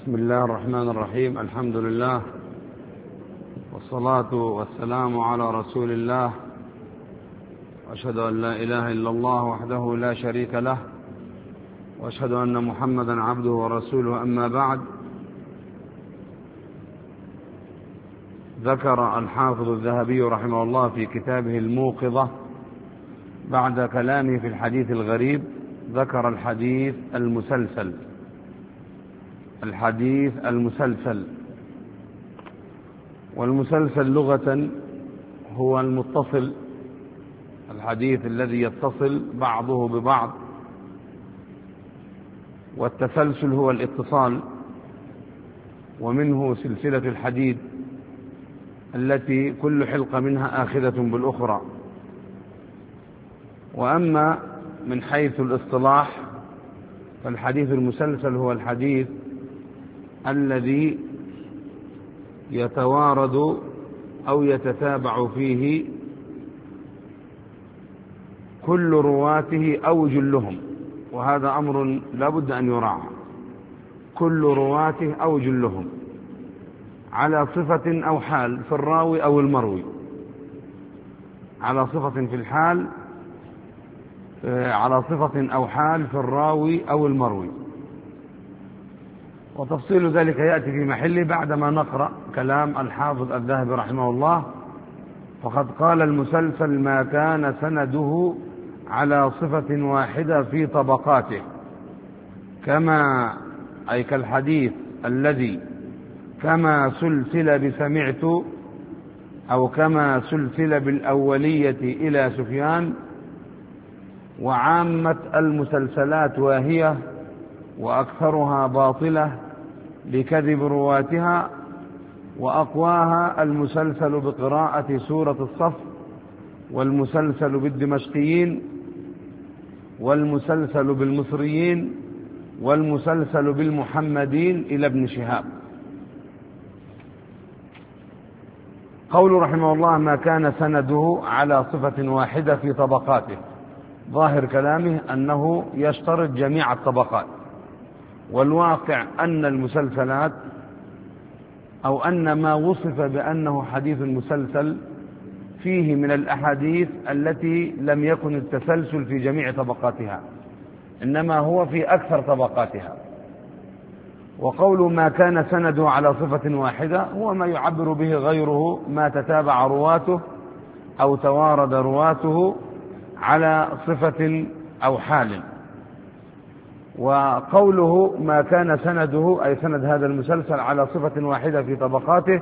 بسم الله الرحمن الرحيم. الحمد لله والصلاة والسلام على رسول الله، وأشهد أن لا إله إلا الله وحده لا شريك له، وأشهد أن محمدا عبده ورسوله. أما بعد، ذكر الحافظ الذهبي رحمه الله في كتابه الموقظة بعد كلامه في الحديث الغريب ذكر الحديث المسلسل. الحديث المسلسل، والمسلسل لغة هو المتصل، الحديث الذي يتصل بعضه ببعض، والتسلسل هو الاتصال، ومنه سلسلة الحديد التي كل حلقة منها آخذة بالأخرى. وأما من حيث الاصطلاح فالحديث المسلسل هو الحديث الذي يتوارد أو يتتابع فيه كل رواته أو جلهم، وهذا أمر لا بد أن يراعى. كل رواته أو جلهم على صفة أو حال في الراوي أو المروي، على صفة في الحال، على صفة أو حال في الراوي أو المروي. وتفصيل ذلك يأتي في محله بعدما نقرأ كلام الحافظ الذهبي رحمه الله. فقد قال: المسلسل ما كان سنده على صفة واحدة في طبقاته، كما أي كالحديث الذي كما سلسل بسمعت، أو كما سلسل بالأولية إلى سفيان. وعامة المسلسلات واهية وأكثرها باطلة لكذب رواتها، وأقواها المسلسل بقراءة سورة الصف، والمسلسل بالدمشقيين، والمسلسل بالمصريين، والمسلسل بالمحمدين إلى ابن شهاب. قول رحمه الله: ما كان سنده على صفة واحدة في طبقاته، ظاهر كلامه أنه يشترط جميع الطبقات. والواقع أن المسلسلات، أو أن ما وصف بأنه حديث مسلسل، فيه من الأحاديث التي لم يكن التسلسل في جميع طبقاتها، إنما هو في أكثر طبقاتها. وقول ما كان سنده على صفة واحدة هو ما يعبر به غيره ما تتابع رواته أو توارد رواته على صفة أو حال. وقوله ما كان سنده أي سند هذا المسلسل على صفة واحدة في طبقاته،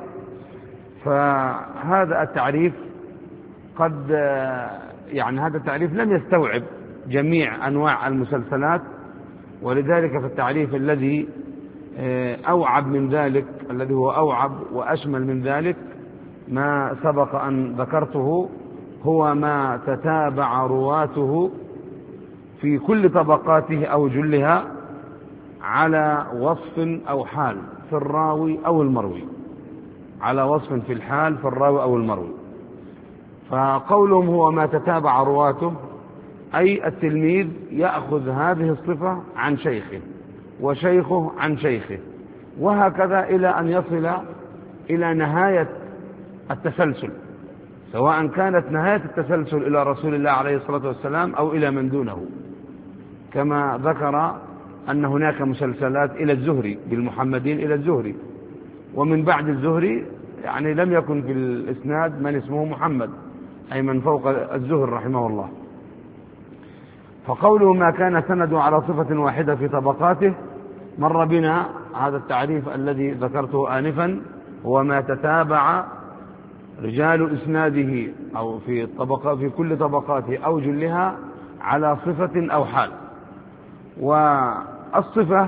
فهذا التعريف قد هذا التعريف لم يستوعب جميع أنواع المسلسلات، ولذلك فالتعريف الذي أوعب من ذلك، الذي هو أوعب وأشمل من ذلك ما سبق أن ذكرته، هو ما تتابع رواته في كل طبقاته أو جلها على وصف أو حال في الراوي أو المروي، على وصف في الحال في الراوي أو المروي. فقولهم هو ما تتابع رواته، أي التلميذ يأخذ هذه الصفة عن شيخه، وشيخه عن شيخه، وهكذا إلى أن يصل إلى نهاية التسلسل، سواء كانت نهاية التسلسل إلى رسول الله عليه الصلاة والسلام أو إلى من دونه، كما ذكر أن هناك مسلسلات إلى الزهري، بالمحمدين إلى الزهري، ومن بعد الزهري لم يكن في الإسناد من اسمه محمد، أي من فوق الزهر رحمه الله. فقوله ما كان سنده على صفة واحدة في طبقاته، مر بنا هذا التعريف الذي ذكرته آنفا، هو ما تتابع رجال إسناده أو في كل طبقاته أو جلها على صفة أو حال. والصفة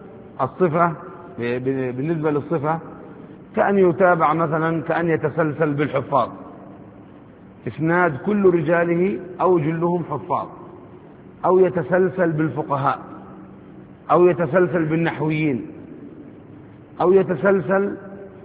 بالنسبة للصفة كأن يتابع مثلا، كأن يتسلسل بالحفاظ، إسناد كل رجاله أو جلهم حفاظ، أو يتسلسل بالفقهاء، أو يتسلسل بالنحويين، أو يتسلسل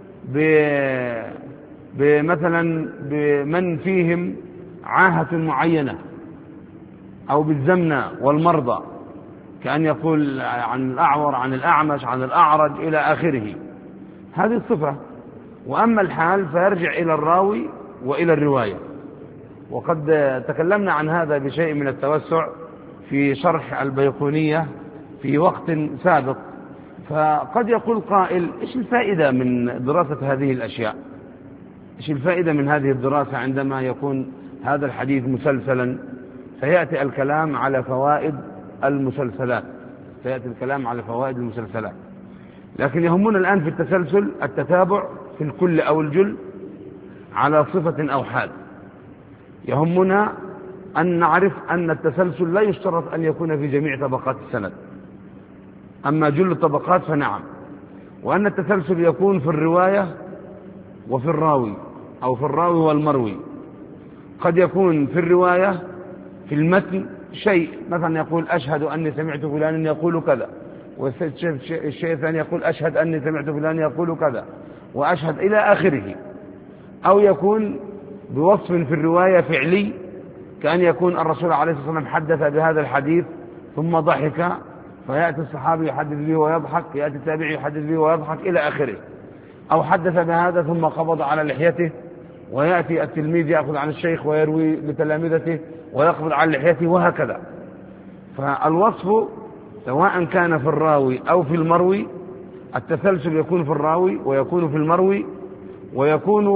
مثلا بمن فيهم عاهة معينة، أو بالزمنة والمرضى، كأن يقول عن الأعور، عن الأعمش، عن الأعرج إلى آخره. هذه الصفة. وأما الحال فيرجع إلى الراوي وإلى الرواية. وقد تكلمنا عن هذا بشيء من التوسع في شرح البيقونية في وقت سابق. فقد يقول قائل: إيش الفائدة من دراسة هذه الأشياء؟ إيش الفائدة من هذه الدراسة عندما يكون هذا الحديث مسلسلا؟ سيأتي الكلام على فوائد المسلسلات، سيأتي الكلام على فوائد المسلسلات. لكن يهمنا الآن في التسلسل التتابع في الكل أو الجل على صفة أو حال. يهمنا أن نعرف أن التسلسل لا يشترط أن يكون في جميع طبقات السند، أما جل الطبقات فنعم. وأن التسلسل يكون في الرواية وفي الراوي، أو في الراوي والمروي. قد يكون في الرواية في المتن شيء، مثلا يقول: أشهد أني سمعت فلان يقول كذا، والشيء الثاني يقول: أشهد أني سمعت فلان يقول كذا، وأشهد إلى آخره. أو يكون بوصف في الرواية فعلي، كأن يكون الرسول عليه الصلاة والسلام حدث بهذا الحديث ثم ضحك، فيأتي الصحابي يحدث به ويضحك، يأتي التابعي يحدث به ويضحك إلى آخره. أو حدث بهذا ثم قبض على لحيته، ويأتي التلميذ يأخذ عن الشيخ ويروي لتلامذته ويقبض على لحيته، وهكذا. فالوصف سواء كان في الراوي أو في المروي، التسلسل يكون في الراوي ويكون في المروي، ويكون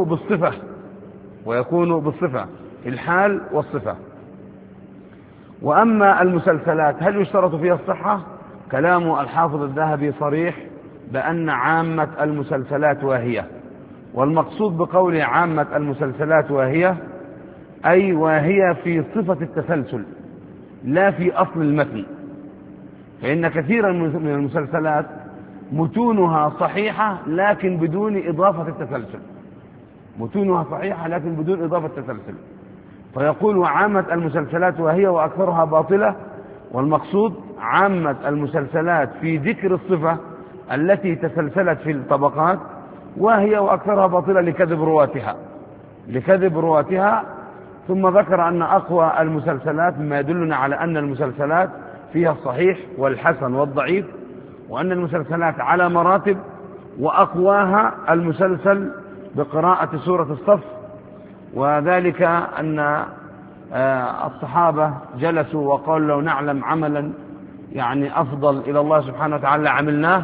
بالصفة الحال والصفة. وأما المسلسلات هل يشترط فيها الصحة؟ كلام الحافظ الذهبي صريح بأن عامة المسلسلات واهية. والمقصود بقول عامة المسلسلات واهية أي واهية في صفة التسلسل لا في أصل المتن. فإن كثيرا من المسلسلات متونها صحيحة لكن بدون إضافة التسلسل، متونها صحيحة لكن بدون إضافة التسلسل. فيقول: وعامة المسلسلات وهي وأكثرها باطلة. والمقصود عامة المسلسلات في ذكر الصفة التي تسلسلت في الطبقات، وهي وأكثرها باطلة لكذب رواتها. ثم ذكر أن أقوى المسلسلات، مما يدلنا على أن المسلسلات فيها الصحيح والحسن والضعيف، وأن المسلسلات على مراتب، وأقواها المسلسل بقراءة سورة الصف. وذلك أن الصحابة جلسوا وقالوا: لو نعلم عملا يعني أفضل إلى الله سبحانه وتعالى عملناه.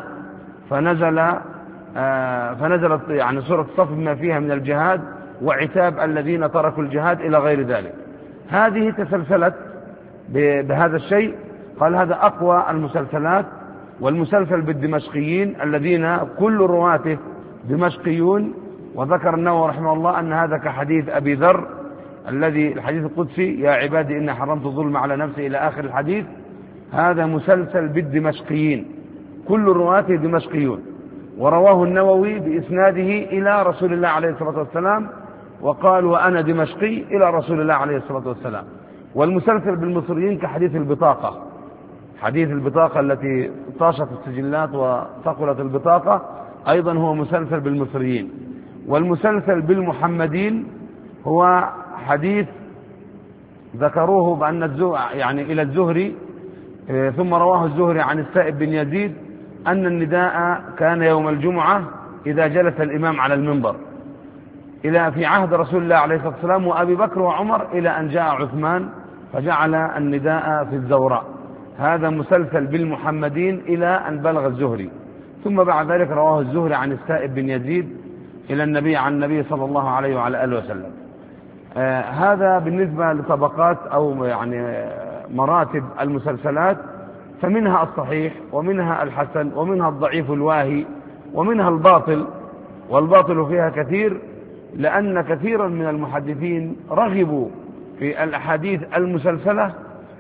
فنزلت يعني سورة الصف بما فيها من الجهاد وعتاب الذين تركوا الجهاد إلى غير ذلك. هذه تسلسلت بهذا الشيء. قال: هذا أقوى المسلسلات. والمسلسل بالدمشقيين الذين كل رواته دمشقيون. وذكر النووي رحمه الله أن هذا كحديث أبي ذر الذي الحديث القدسي: يا عبادي إن حرمت الظلم على نفسي إلى آخر الحديث. هذا مسلسل بالدمشقيين، كل رواته دمشقيون. ورواه النووي بإسناده إلى رسول الله عليه الصلاة والسلام، وقال: وأنا دمشقي إلى رسول الله عليه الصلاة والسلام. والمسلسل بالمصريين كحديث البطاقة، حديث البطاقة التي طاشت السجلات وثقلت البطاقة، أيضا هو مسلسل بالمصريين. والمسلسل بالمحمدين هو حديث ذكروه بأن يعني إلى الزهري، ثم رواه الزهري عن السائب بن يزيد أن النداء كان يوم الجمعة إذا جلس الإمام على المنبر، إلى في عهد رسول الله عليه الصلاة والسلام وأبي بكر وعمر، إلى أن جاء عثمان فجعل النداء في الزوراء. هذا مسلسل بالمحمدين إلى أن بلغ الزهري. ثم بعد ذلك رواه الزهري عن السائب بن يزيد إلى النبي عن النبي صلى الله عليه وعلى آله وسلم. هذا بالنسبة لطبقات أو يعني مراتب المسلسلات. فمنها الصحيح، ومنها الحسن، ومنها الضعيف الواهي، ومنها الباطل. والباطل فيها كثير، لأن كثيرا من المحدثين رغبوا في الأحاديث المسلسلة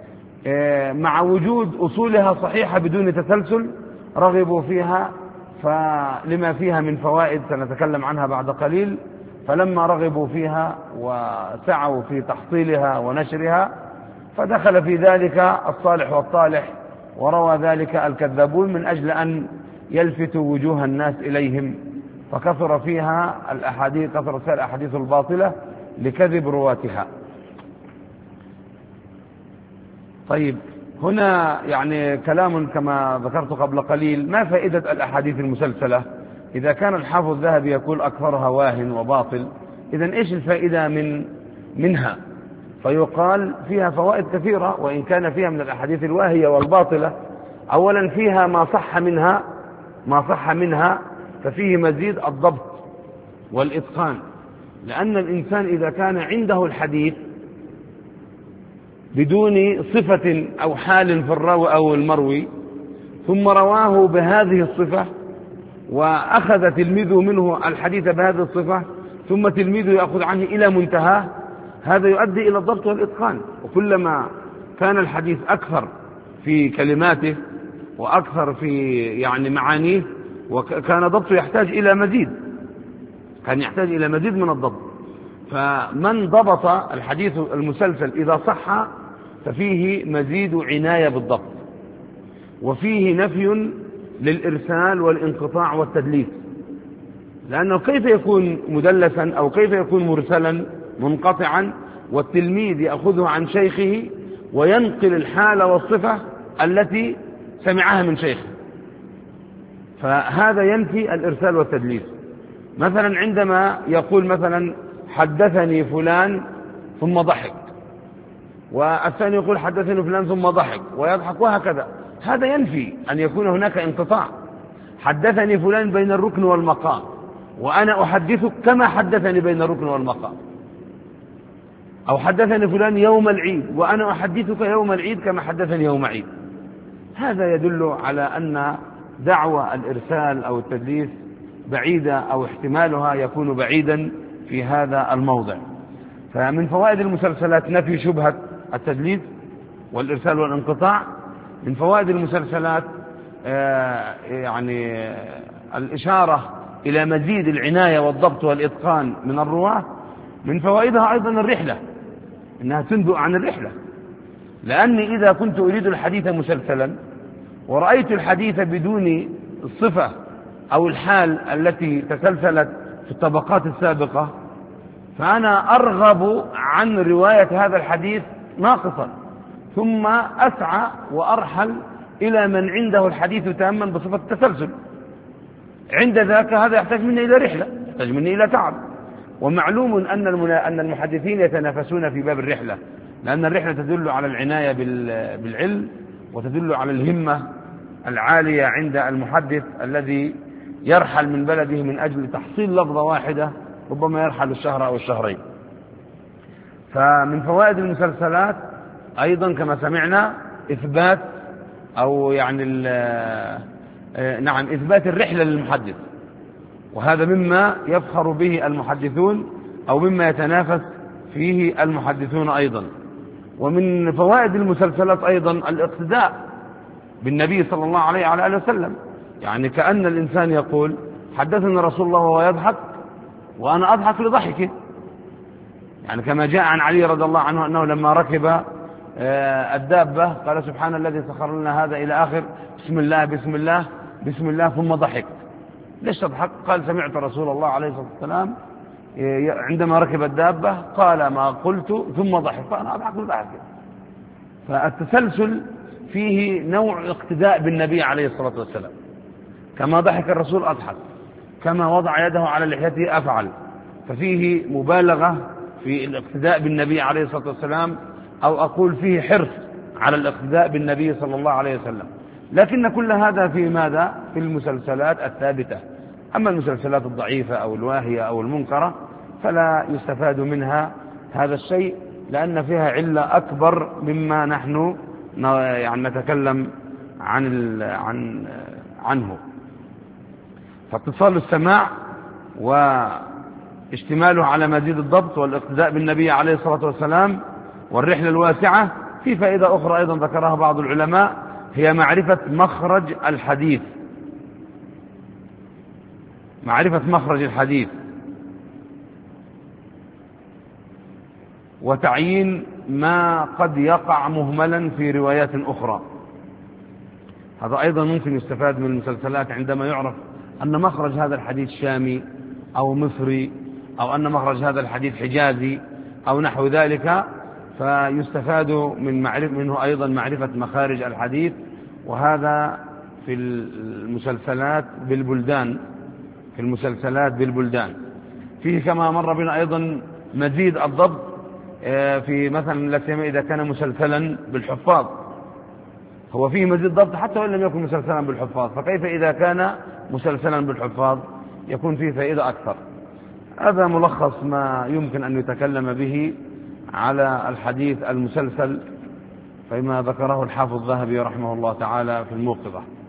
مع وجود أصولها صحيحة بدون تسلسل، رغبوا فيها فلما فيها من فوائد سنتكلم عنها بعد قليل. فلما رغبوا فيها وسعوا في تحصيلها ونشرها، فدخل في ذلك الصالح والطالح، وروى ذلك الكذابون من أجل أن يلفتوا وجوه الناس إليهم، فكثر فيها الأحاديث، كثرت فيها الأحاديث الباطلة لكذب رواتها. طيب، هنا يعني كلام كما ذكرت قبل قليل: ما فائدة الأحاديث المسلسلة إذا كان الحافظ الذهبي يقول أكثرها واهن وباطل؟ إذن إيش الفائدة منها؟ فيقال فيها فوائد كثيرة، وإن كان فيها من الأحاديث الواهية والباطلة. أولا فيها ما صح منها ففيه مزيد الضبط والإتقان، لأن الإنسان إذا كان عنده الحديث بدون صفة أو حال في الراوي أو المروي، ثم رواه بهذه الصفة، وأخذ تلميذه منه الحديث بهذه الصفة، ثم تلميذه يأخذ عنه إلى منتهى، هذا يؤدي إلى الضبط والإتقان. وكلما كان الحديث أكثر في كلماته وأكثر في يعني معانيه، وكان ضبطه يحتاج إلى مزيد، كان يحتاج إلى مزيد من الضبط. فمن ضبط الحديث المسلسل إذا صح ففيه مزيد عناية بالضبط، وفيه نفي للإرسال والانقطاع والتدليس، لأنه كيف يكون مدلسا أو كيف يكون مرسلا منقطعا والتلميذ يأخذه عن شيخه وينقل الحالة والصفة التي سمعها من شيخه؟ فهذا ينفي الإرسال والتدليس. مثلا عندما يقول مثلا حدثني فلان ثم ضحك، والثاني يقول حدثني فلان ثم ضحك ويضحك وهكذا، هذا ينفي أن يكون هناك انقطاع. حدثني فلان بين الركن والمقام وأنا أحدثك كما حدثني بين الركن والمقام، أو حدثني فلان يوم العيد وأنا أحدثك يوم العيد كما حدثني يوم عيد. هذا يدل على أن دعوى الإرسال أو التدليس بعيدة، أو احتمالها يكون بعيدا في هذا الموضع. فمن فوائد المسلسلات نفي شبهة التدليس والإرسال والانقطاع. من فوائد المسلسلات يعني الإشارة إلى مزيد العناية والضبط والإتقان من الرواة. من فوائدها أيضا الرحلة، إنها تنبئ عن الرحلة، لأني إذا كنت أريد الحديث مسلسلا ورأيت الحديث بدون الصفة أو الحال التي تسلسلت في الطبقات السابقة، فأنا أرغب عن رواية هذا الحديث ناقصا، ثم أسعى وأرحل إلى من عنده الحديث تاما بصفة التسلسل. عند ذاك هذا يحتاج مني إلى رحلة، يحتاج مني إلى تعب. ومعلوم أن المحدثين يتنافسون في باب الرحلة، لأن الرحلة تدل على العناية بالعلم، وتدل على الهمة العالية عند المحدث الذي يرحل من بلده من أجل تحصيل لفظة واحدة، ربما يرحل الشهر أو الشهرين. فمن فوائد المسلسلات أيضا كما سمعنا إثبات أو يعني إثبات الرحلة للمحدث، وهذا مما يفخر به المحدثون أو مما يتنافس فيه المحدثون أيضا. ومن فوائد المسلسلات أيضا الاقتداء بالنبي صلى الله عليه وعلى آله وسلم، يعني كأن الإنسان يقول حدثنا رسول الله وهو يضحك وأنا أضحك لضحكه، يعني كما جاء عن علي رضي الله عنه أنه لما ركب الدابة قال سبحان الذي سخر لنا هذا إلى آخر بسم الله بسم الله بسم الله ثم ضحك. ليش تضحك؟ قال سمعت رسول الله عليه الصلاة والسلام عندما ركب الدابة قال ما قلت ثم ضحك فأنا أضحك لضحكه. فالتسلسل فيه نوع اقتداء بالنبي عليه الصلاة والسلام، كما ضحك الرسول أضحك، كما وضع يده على لحيته أفعل، ففيه مبالغة في الاقتداء بالنبي عليه الصلاة والسلام، أو أقول فيه حرص على الاقتداء بالنبي صلى الله عليه وسلم. لكن كل هذا في ماذا؟ في المسلسلات الثابتة. أما المسلسلات الضعيفة أو الواهية أو المنكرة فلا يستفاد منها هذا الشيء، لأن فيها علة أكبر مما نحن يعني نتكلم عنه. فاتصال السماع واشتماله على مزيد الضبط والاقتداء بالنبي عليه الصلاة والسلام والرحلة الواسعة. في فائدة أخرى أيضا ذكرها بعض العلماء، هي معرفة مخرج الحديث، معرفة مخرج الحديث وتعيين ما قد يقع مهملا في روايات أخرى. هذا أيضا ممكن يستفاد من المسلسلات، عندما يعرف أن مخرج هذا الحديث شامي أو مصري، أو أن مخرج هذا الحديث حجازي أو نحو ذلك، فيستفاد منه أيضا معرفة مخارج الحديث، وهذا في المسلسلات بالبلدان. فيه كما مر بنا أيضا مزيد الضبط في مثلا لا سيما إذا كان مسلسلا بالحفاظ، هو فيه مزيد ضبط حتى وإن لم يكن مسلسلا بالحفاظ، فكيف إذا كان مسلسلا بالحفاظ يكون فيه فائدة أكثر. هذا ملخص ما يمكن أن يتكلم به على الحديث المسلسل فيما ذكره الحافظ الذهبي رحمه الله تعالى في الموقظة.